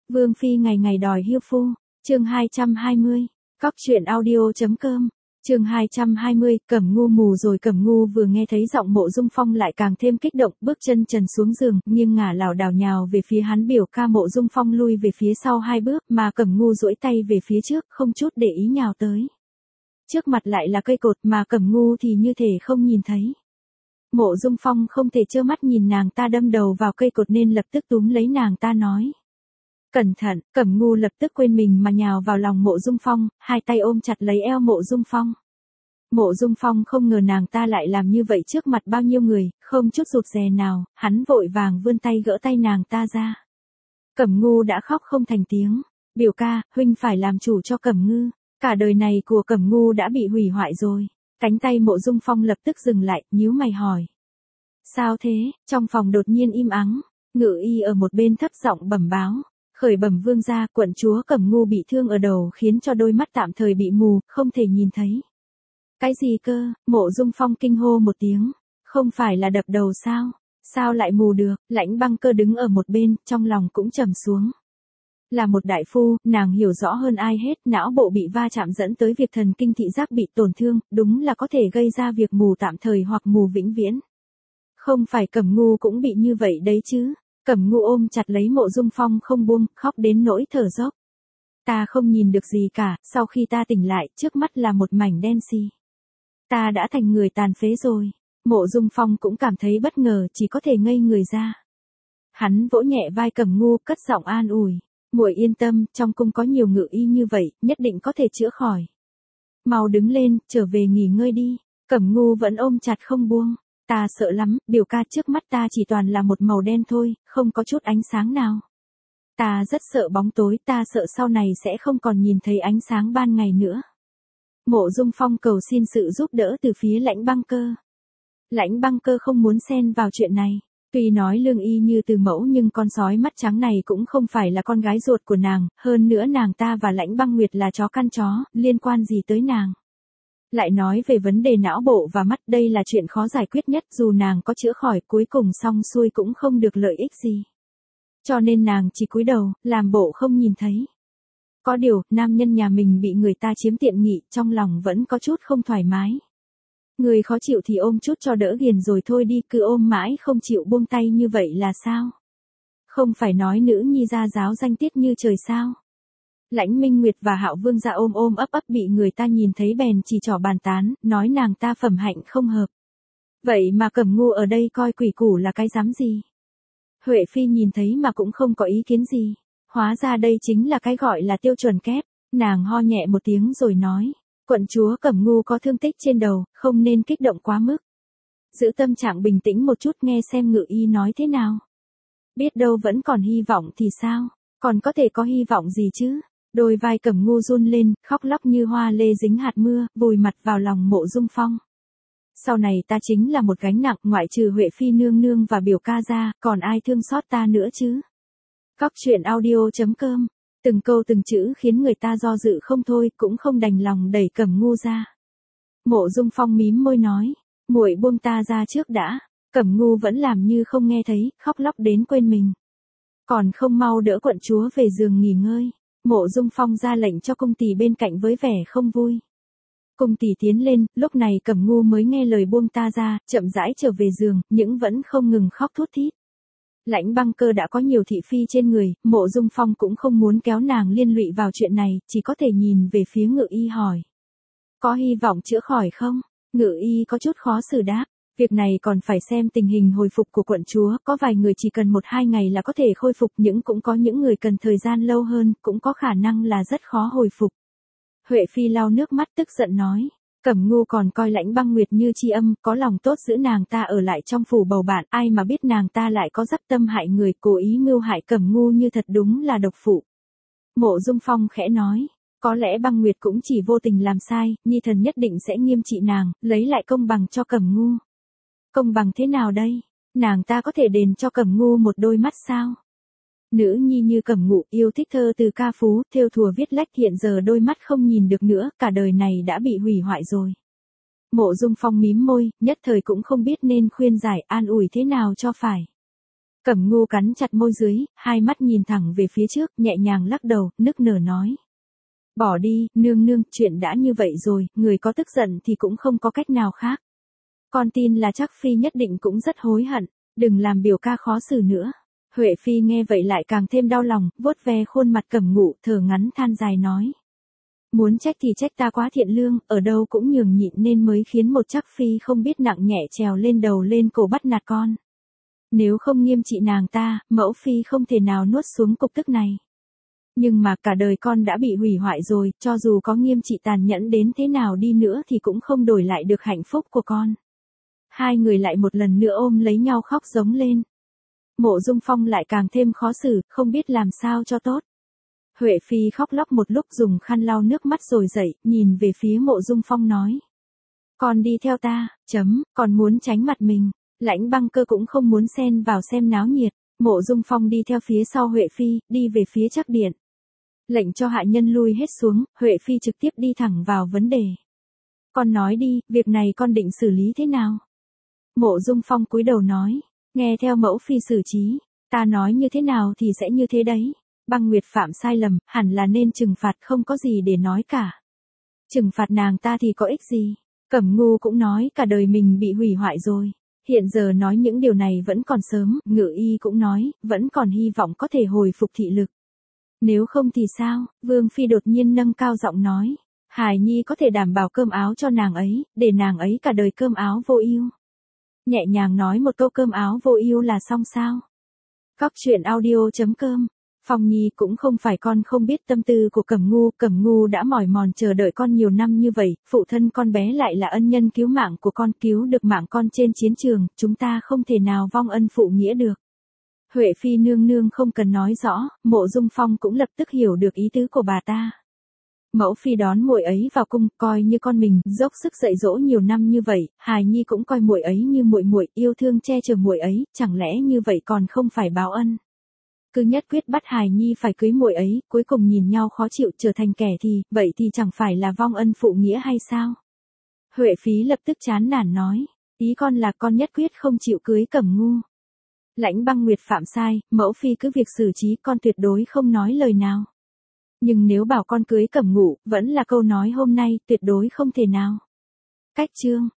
Vương phi ngày ngày đòi hiêu phu, chương 220, cóc truyện audio.com, chương 220, Cẩm Ngu mù rồi. Cẩm Ngu vừa nghe thấy giọng Mộ Dung Phong lại càng thêm kích động, bước chân trần xuống giường, nghiêng ngả lảo đảo nhào về phía hắn. Biểu ca Mộ Dung Phong lui về phía sau 2 bước, mà Cẩm Ngu duỗi tay về phía trước, không chút để ý nhào tới. Trước mặt lại là cây cột mà Cẩm Ngu thì như thể không nhìn thấy. Mộ Dung Phong không thể trơ mắt nhìn nàng ta đâm đầu vào cây cột nên lập tức túm lấy nàng ta nói: cẩn thận. Cẩm Ngu lập tức quên mình mà nhào vào lòng Mộ Dung Phong, hai tay ôm chặt lấy eo Mộ Dung Phong. Mộ Dung Phong không ngờ nàng ta lại làm như vậy trước mặt bao nhiêu người, không chút rụt rè nào, hắn vội vàng vươn tay gỡ tay nàng ta ra. Cẩm Ngu đã khóc không thành tiếng. Biểu ca, huynh phải làm chủ cho Cẩm Ngư. Cả đời này của Cẩm Ngu đã bị hủy hoại rồi. Cánh tay Mộ Dung Phong lập tức dừng lại, nhíu mày hỏi: sao thế? Trong phòng đột nhiên im ắng. Ngự y ở một bên thấp giọng bẩm báo: khởi bẩm vương gia, quận chúa Cẩm Ngu bị thương ở đầu khiến cho đôi mắt tạm thời bị mù, không thể nhìn thấy. Cái gì cơ? Mộ Dung Phong kinh hô một tiếng. Không phải là đập đầu sao? Sao lại mù được? Lãnh Băng Cơ đứng ở một bên, trong lòng cũng trầm xuống. Là một đại phu, nàng hiểu rõ hơn ai hết, não bộ bị va chạm dẫn tới việc thần kinh thị giác bị tổn thương, đúng là có thể gây ra việc mù tạm thời hoặc mù vĩnh viễn. Không phải Cẩm Ngu cũng bị như vậy đấy chứ? Cẩm Ngu ôm chặt lấy Mộ Dung Phong không buông, khóc đến nỗi thở dốc. Ta không nhìn được gì cả, sau khi ta tỉnh lại, trước mắt là một mảnh đen xì. Ta đã thành người tàn phế rồi. Mộ Dung Phong cũng cảm thấy bất ngờ, chỉ có thể ngây người ra. Hắn vỗ nhẹ vai Cẩm Ngu, cất giọng an ủi: muội yên tâm, trong cung có nhiều ngự y như vậy, nhất định có thể chữa khỏi. Mau đứng lên, trở về nghỉ ngơi đi. Cẩm Ngu vẫn ôm chặt không buông. Ta sợ lắm, biểu ca, trước mắt ta chỉ toàn là một màu đen thôi, không có chút ánh sáng nào. Ta rất sợ bóng tối, ta sợ sau này sẽ không còn nhìn thấy ánh sáng ban ngày nữa. Mộ Dung Phong cầu xin sự giúp đỡ từ phía Lãnh Băng Cơ. Lãnh Băng Cơ không muốn xen vào chuyện này. Tuy nói lương y như từ mẫu nhưng con sói mắt trắng này cũng không phải là con gái ruột của nàng, hơn nữa nàng ta và Lãnh Băng Nguyệt là chó căn chó, liên quan gì tới nàng. Lại nói về vấn đề não bộ và mắt, đây là chuyện khó giải quyết nhất, dù nàng có chữa khỏi cuối cùng xong xuôi cũng không được lợi ích gì. Cho nên nàng chỉ cúi đầu, làm bộ không nhìn thấy. Có điều, nam nhân nhà mình bị người ta chiếm tiện nghị, trong lòng vẫn có chút không thoải mái. Người khó chịu thì ôm chút cho đỡ ghiền rồi thôi đi, cứ ôm mãi không chịu buông tay như vậy là sao? Không phải nói nữ nhi gia giáo danh tiết như trời sao? Lãnh Minh Nguyệt và Hạo Vương gia ôm ôm ấp ấp bị người ta nhìn thấy bèn chỉ trỏ bàn tán, nói nàng ta phẩm hạnh không hợp. Vậy mà Cẩm Ngu ở đây coi quỷ củ là cái dám gì? Huệ Phi nhìn thấy mà cũng không có ý kiến gì. Hóa ra đây chính là cái gọi là tiêu chuẩn kép. Nàng ho nhẹ một tiếng rồi nói: quận chúa Cẩm Ngu có thương tích trên đầu, không nên kích động quá mức. Giữ tâm trạng bình tĩnh một chút, nghe xem ngự y nói thế nào. Biết đâu vẫn còn hy vọng thì sao? Còn có thể có hy vọng gì chứ? Đôi vai Cẩm Ngu run lên, khóc lóc như hoa lê dính hạt mưa, vùi mặt vào lòng Mộ Dung Phong. Sau này ta chính là một gánh nặng, ngoại trừ Huệ Phi nương nương và biểu ca ra, còn ai thương xót ta nữa chứ? Cóc truyện audio.com, từng câu từng chữ khiến người ta do dự không thôi, cũng không đành lòng đẩy Cẩm Ngu ra. Mộ Dung Phong mím môi nói: muội buông ta ra trước đã. Cẩm Ngu vẫn làm như không nghe thấy, khóc lóc đến quên mình. Còn không mau đỡ quận chúa về giường nghỉ ngơi. Mộ Dung Phong ra lệnh cho cung tỳ bên cạnh với vẻ không vui. Cung tỳ tiến lên, lúc này Cẩm Ngu mới nghe lời buông ta ra, chậm rãi trở về giường, nhưng vẫn không ngừng khóc thút thít. Lãnh Băng Cơ đã có nhiều thị phi trên người, Mộ Dung Phong cũng không muốn kéo nàng liên lụy vào chuyện này, chỉ có thể nhìn về phía ngự y hỏi: có hy vọng chữa khỏi không? Ngự y có chút khó xử đáp: việc này còn phải xem tình hình hồi phục của quận chúa, có vài người chỉ cần 1-2 ngày là có thể khôi phục, nhưng cũng có những người cần thời gian lâu hơn, cũng có khả năng là rất khó hồi phục. Huệ Phi lau nước mắt tức giận nói: Cẩm Ngu còn coi Lãnh Băng Nguyệt như tri âm, có lòng tốt giữ nàng ta ở lại trong phủ bầu bạn, ai mà biết nàng ta lại có dắp tâm hại người, cố ý mưu hại Cẩm Ngu, như thật đúng là độc phụ. Mộ Dung Phong khẽ nói: có lẽ Băng Nguyệt cũng chỉ vô tình làm sai, nhi thần nhất định sẽ nghiêm trị nàng, lấy lại công bằng cho Cẩm Ngu. Công bằng thế nào đây? Nàng ta có thể đền cho Cẩm Ngu một đôi mắt sao? Nữ nhi như Cẩm Ngu yêu thích thơ từ ca phú, thêu thùa viết lách, hiện giờ đôi mắt không nhìn được nữa, cả đời này đã bị hủy hoại rồi. Mộ Dung Phong mím môi, nhất thời cũng không biết nên khuyên giải an ủi thế nào cho phải. Cẩm Ngu cắn chặt môi dưới, hai mắt nhìn thẳng về phía trước, nhẹ nhàng lắc đầu, nức nở nói. Bỏ đi, nương nương, chuyện đã như vậy rồi, người có tức giận thì cũng không có cách nào khác. Con tin là chắc Phi nhất định cũng rất hối hận, đừng làm biểu ca khó xử nữa. Huệ Phi nghe vậy lại càng thêm đau lòng, vuốt ve khuôn mặt Cẩm Ngụ, thở ngắn than dài nói. Muốn trách thì trách ta quá thiện lương, ở đâu cũng nhường nhịn nên mới khiến một chắc Phi không biết nặng nhẹ trèo lên đầu lên cổ bắt nạt con. Nếu không nghiêm trị nàng ta, mẫu Phi không thể nào nuốt xuống cục tức này. Nhưng mà cả đời con đã bị hủy hoại rồi, cho dù có nghiêm trị tàn nhẫn đến thế nào đi nữa thì cũng không đổi lại được hạnh phúc của con. Hai người lại một lần nữa ôm lấy nhau khóc giống lên. Mộ Dung Phong lại càng thêm khó xử, không biết làm sao cho tốt. Huệ Phi khóc lóc một lúc dùng khăn lau nước mắt rồi dậy, nhìn về phía Mộ Dung Phong nói. Con đi theo ta, còn muốn tránh mặt mình. Lãnh Băng Cơ cũng không muốn xen vào xem náo nhiệt. Mộ Dung Phong đi theo phía sau Huệ Phi, đi về phía trắc điện. Lệnh cho hạ nhân lui hết xuống, Huệ Phi trực tiếp đi thẳng vào vấn đề. Con nói đi, việc này con định xử lý thế nào? Mộ Dung Phong cúi đầu nói, nghe theo mẫu Phi xử trí, ta nói như thế nào thì sẽ như thế đấy. Băng Nguyệt phạm sai lầm, hẳn là nên trừng phạt, không có gì để nói cả. Trừng phạt nàng ta thì có ích gì? Cẩm Ngu cũng nói cả đời mình bị hủy hoại rồi. Hiện giờ nói những điều này vẫn còn sớm, Ngự Y cũng nói, vẫn còn hy vọng có thể hồi phục thị lực. Nếu không thì sao? Vương Phi đột nhiên nâng cao giọng nói. Hài Nhi có thể đảm bảo cơm áo cho nàng ấy, để nàng ấy cả đời cơm áo vô ưu. Nhẹ nhàng nói một câu cơm áo vô ưu là xong sao? Góc truyện audio.com. Phong Nhi cũng không phải con không biết tâm tư của Cẩm Ngu đã mỏi mòn chờ đợi con nhiều năm như vậy, phụ thân con bé lại là ân nhân cứu mạng của con, cứu được mạng con trên chiến trường, chúng ta không thể nào vong ân phụ nghĩa được. Huệ Phi nương nương không cần nói rõ, Mộ Dung Phong cũng lập tức hiểu được ý tứ của bà ta. Mẫu Phi đón muội ấy vào cung, coi như con mình, dốc sức dạy dỗ nhiều năm như vậy, hài nhi cũng coi muội ấy như muội, yêu thương che chở muội ấy, chẳng lẽ như vậy còn không phải báo ân? Cứ nhất quyết bắt hài nhi phải cưới muội ấy, cuối cùng nhìn nhau khó chịu trở thành kẻ thì, vậy thì chẳng phải là vong ân phụ nghĩa hay sao? Huệ Phi lập tức chán nản nói, ý con là con nhất quyết không chịu cưới Cẩm Ngu. Lãnh Băng Nguyệt phạm sai, mẫu Phi cứ việc xử trí, con tuyệt đối không nói lời nào. Nhưng nếu bảo con cưới Cẩm Ngụ, vẫn là câu nói hôm nay, tuyệt đối không thể nào. Cách chương